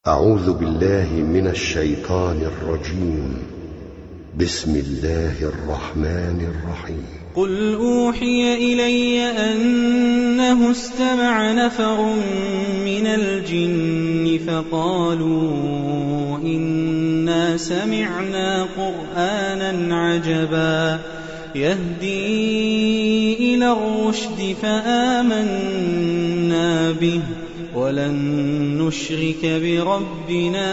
أعوذ بالله من الشيطان الرجيم. بسم الله الرحمن الرحيم. قل أوحي إلي أنه استمع نفر من الجن فقالوا إنا سمعنا قرآنا عجبا يهدي إلى الرشد فآمنا به ولن نشرك بربنا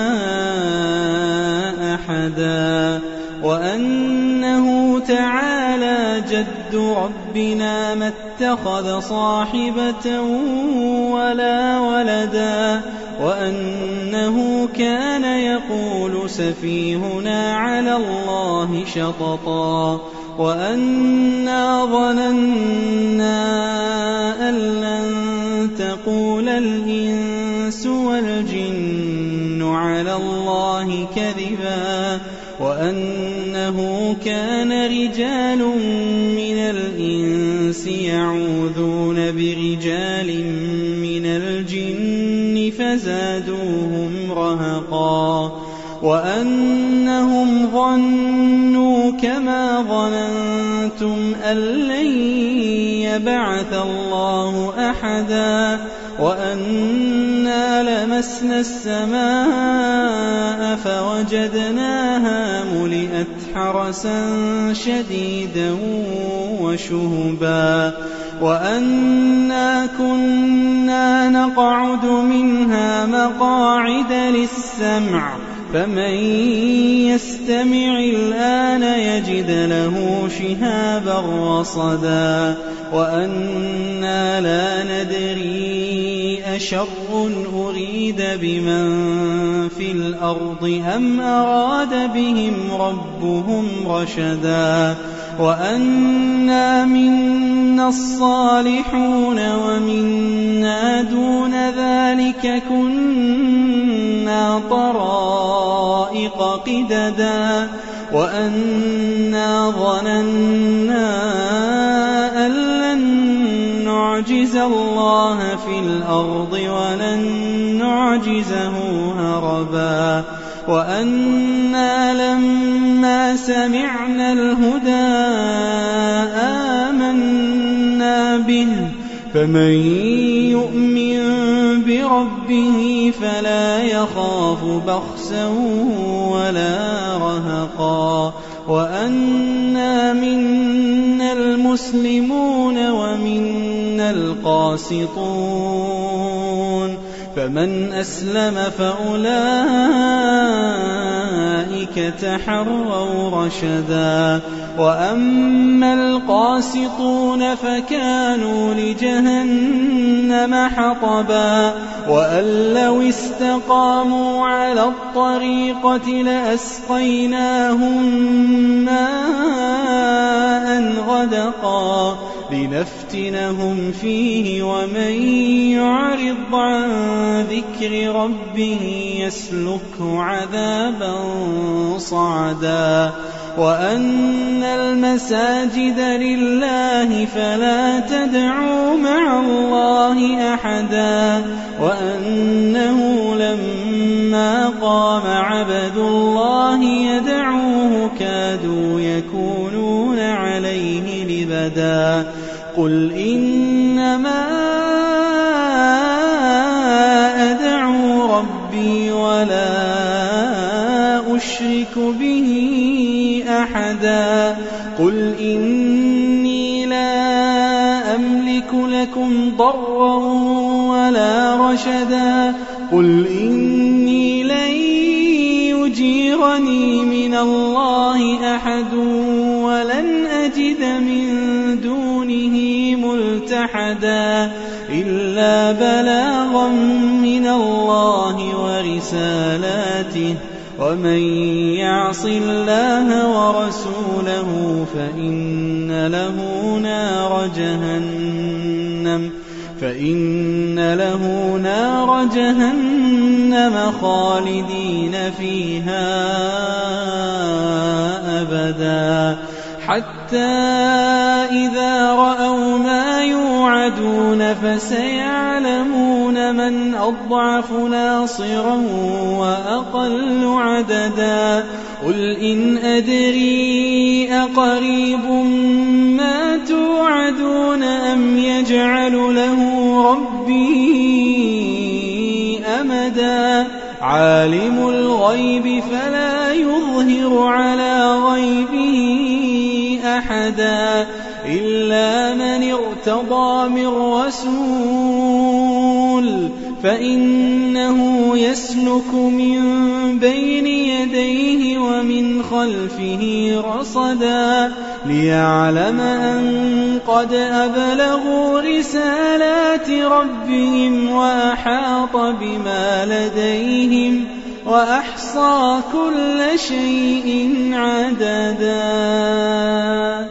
أحدا وأنه تعالى جد ربنا ما اتخذ صاحبة ولا ولدا وأنه كان يقول سفيهنا على الله شططا وأنا ظننا أن لن تقول الإنس والجن على الله كذبا وأنه كان رجال من الإنس يعوذون برجال من الجن فزادوهم رهقا وأنهم ظنوا كما ظننتم أن لن يبعث الله أحدا وأنا لمسنا السماء فوجدناها ملئت حرسا شديدا وشهبا وأنا كنا نقعد منها مقاعد للسمع فمن يستمع الآن يجد له شهابا رصدا وأنا لا ندري أشر أريد بمن في الأرض أم أراد بهم ربهم رشدا وأنا منا الصالحون ومنا دون ذلك كنا طرائق قددا وأنا ظننا أن لن نعجز الله في الأرض ولن نعجزه هربا وأنا لما سمعنا الهدى آمنا به فمن يؤمن بربه فلا يخاف بخسا ولا رهقا وأنا منا المسلمون ومنا القاسطون فمن أسلم فأولئك تحروا رشدا وأما القاسطون فكانوا لجهنم حطبا وأن لو استقاموا على الطريقة لأسقيناهم ماء غدقا لنفتنهم فيه ومن يعرض عن ذكر ربه يسلكه عذابا صعدا وأن المساجد لله فلا تدعوا مع الله أحدا وأنه لما قام عبد الله يدعوه كادوا يكونون عليه لبدا قل إنما أدعو ربي ولا أشرك به أحدا قل إني لا أملك لكم ضرا ولا رشدا قل إني لن يجيرني من الله أحد ولن أجد من دونه ملتحدا إلا بلاغا من الله ورسالاته ومن يعص الله ورسوله فإن له نار جهنم خالدين فيها أبدا حتى إذا رأوا ما يوعدون فسيعلمون من أضعف ناصرا وأقل عددا قل إن أدري أقريب ما توعدون أم يجعل له ربي أمدا عالم الغيب فلا يظهر على غيبه أحدا إلا من ارتضى من رسول فإنه يسلك من بين يديه ومن خلفه رصدا ليعلم أن قد أبلغوا رسالات ربهم وأحاط بما لديهم وأحصى كل شيء عددا